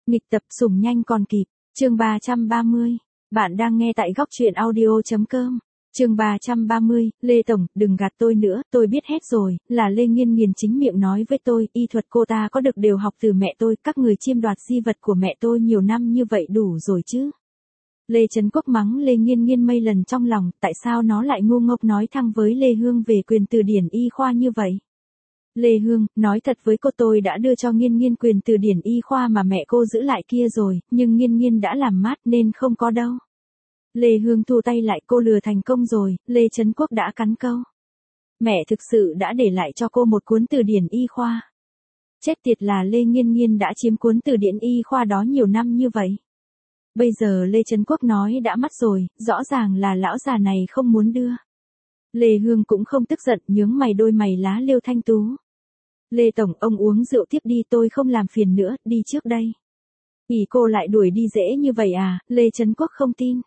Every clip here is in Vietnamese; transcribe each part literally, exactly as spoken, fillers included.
Nghịch tập sủng nhanh còn kịp, chương ba trăm ba mươi. Bạn đang nghe tại góc truyện audio.com. Chương ba trăm ba mươi, Lê Tổng, đừng gạt tôi nữa, tôi biết hết rồi, là Lê Nghiên Nghiên chính miệng nói với tôi, y thuật cô ta có được đều học từ mẹ tôi, các người chiêm đoạt di vật của mẹ tôi nhiều năm như vậy đủ rồi chứ. Lê Trấn Quốc mắng Lê Nghiên Nghiên mây lần trong lòng, tại sao nó lại ngu ngốc nói thẳng với Lê Hương về quyền từ điển y khoa như vậy. Lê Hương, nói thật với cô, tôi đã đưa cho Nghiên Nghiên quyền từ điển y khoa mà mẹ cô giữ lại kia rồi, nhưng Nghiên Nghiên đã làm mát nên không có đâu. Lê Hương thu tay lại, cô lừa thành công rồi. Lê Trấn Quốc đã cắn câu. Mẹ thực sự đã để lại cho cô một cuốn từ điển y khoa. Chết tiệt, là Lê Nghiên Nghiên đã chiếm cuốn từ điển y khoa đó nhiều năm như vậy. Bây giờ Lê Trấn Quốc nói đã mất rồi, rõ ràng là lão già này không muốn đưa. Lê Hương cũng không tức giận, nhướng mày đôi mày lá liêu thanh tú. Lê Tổng, ông uống rượu tiếp đi, tôi không làm phiền nữa, đi trước đây. Ý cô lại đuổi đi dễ như vậy à? Lê Trấn Quốc không tin.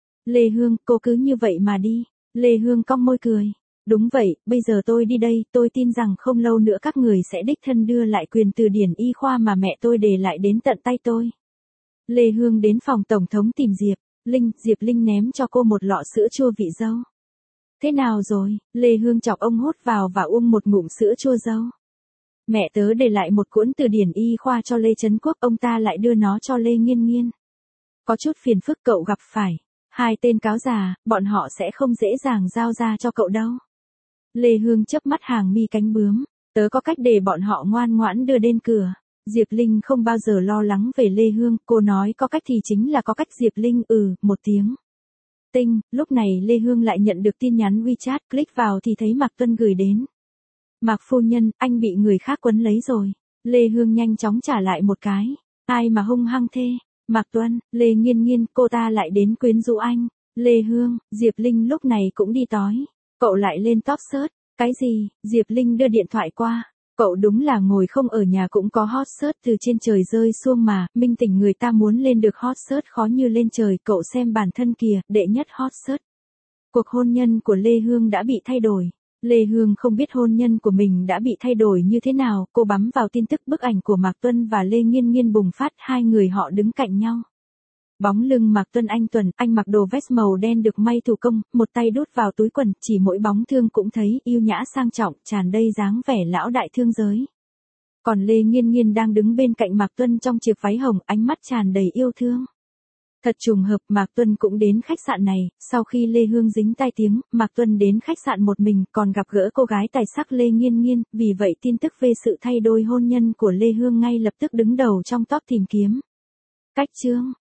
Lê Hương, cô cứ như vậy mà đi. Lê Hương cong môi cười. Đúng vậy, bây giờ tôi đi đây, tôi tin rằng không lâu nữa các người sẽ đích thân đưa lại quyền từ điển y khoa mà mẹ tôi để lại đến tận tay tôi. Lê Hương đến phòng tổng thống tìm Diệp Linh, Diệp Linh ném cho cô một lọ sữa chua vị dâu. Thế nào rồi? Lê Hương chọc ông hốt vào và uống một ngụm sữa chua dâu. Mẹ tớ để lại một cuốn từ điển y khoa cho Lê Trấn Quốc, ông ta lại đưa nó cho Lê Nghiên Nghiên. Có chút phiền phức cậu gặp phải. Hai tên cáo già, bọn họ sẽ không dễ dàng giao ra cho cậu đâu. Lê Hương chớp mắt hàng mi cánh bướm. Tớ có cách để bọn họ ngoan ngoãn đưa đến cửa. Diệp Linh không bao giờ lo lắng về Lê Hương, cô nói có cách thì chính là có cách. Diệp Linh ừ, một tiếng. Tinh, lúc này Lê Hương lại nhận được tin nhắn WeChat, click vào thì thấy Mạc Tuân gửi đến. Mạc phu nhân, anh bị người khác quấn lấy rồi. Lê Hương nhanh chóng trả lại một cái. Ai mà hung hăng thế? Mạc Tuân, Lê Nghiên Nghiên, cô ta lại đến quyến rũ anh. Lê Hương, Diệp Linh lúc này cũng đi tói. Cậu lại lên top search. Cái gì? Diệp Linh đưa điện thoại qua. Cậu đúng là ngồi không ở nhà cũng có hot search từ trên trời rơi xuống mà, minh tỉnh người ta muốn lên được hot search khó như lên trời, cậu xem bản thân kìa, đệ nhất hot search. Cuộc hôn nhân của Lê Hương đã bị thay đổi. Lê Hương không biết hôn nhân của mình đã bị thay đổi như thế nào, cô bấm vào tin tức bức ảnh của Mạc Tuân và Lê Nghiên Nghiên bùng phát, hai người họ đứng cạnh nhau. Bóng lưng Mạc Tuân anh tuần, anh mặc đồ vest màu đen được may thủ công, một tay đút vào túi quần, chỉ mỗi bóng thương cũng thấy yêu nhã sang trọng, tràn đầy dáng vẻ lão đại thương giới. Còn Lê Nghiên Nghiên đang đứng bên cạnh Mạc Tuân trong chiếc váy hồng, ánh mắt tràn đầy yêu thương. Thật trùng hợp, Mạc Tuân cũng đến khách sạn này. Sau khi Lê Hương dính tai tiếng, Mạc Tuân đến khách sạn một mình, còn gặp gỡ cô gái tài sắc Lê Nghiên Nghiên, vì vậy tin tức về sự thay đổi hôn nhân của Lê Hương ngay lập tức đứng đầu trong top tìm kiếm. Cách chương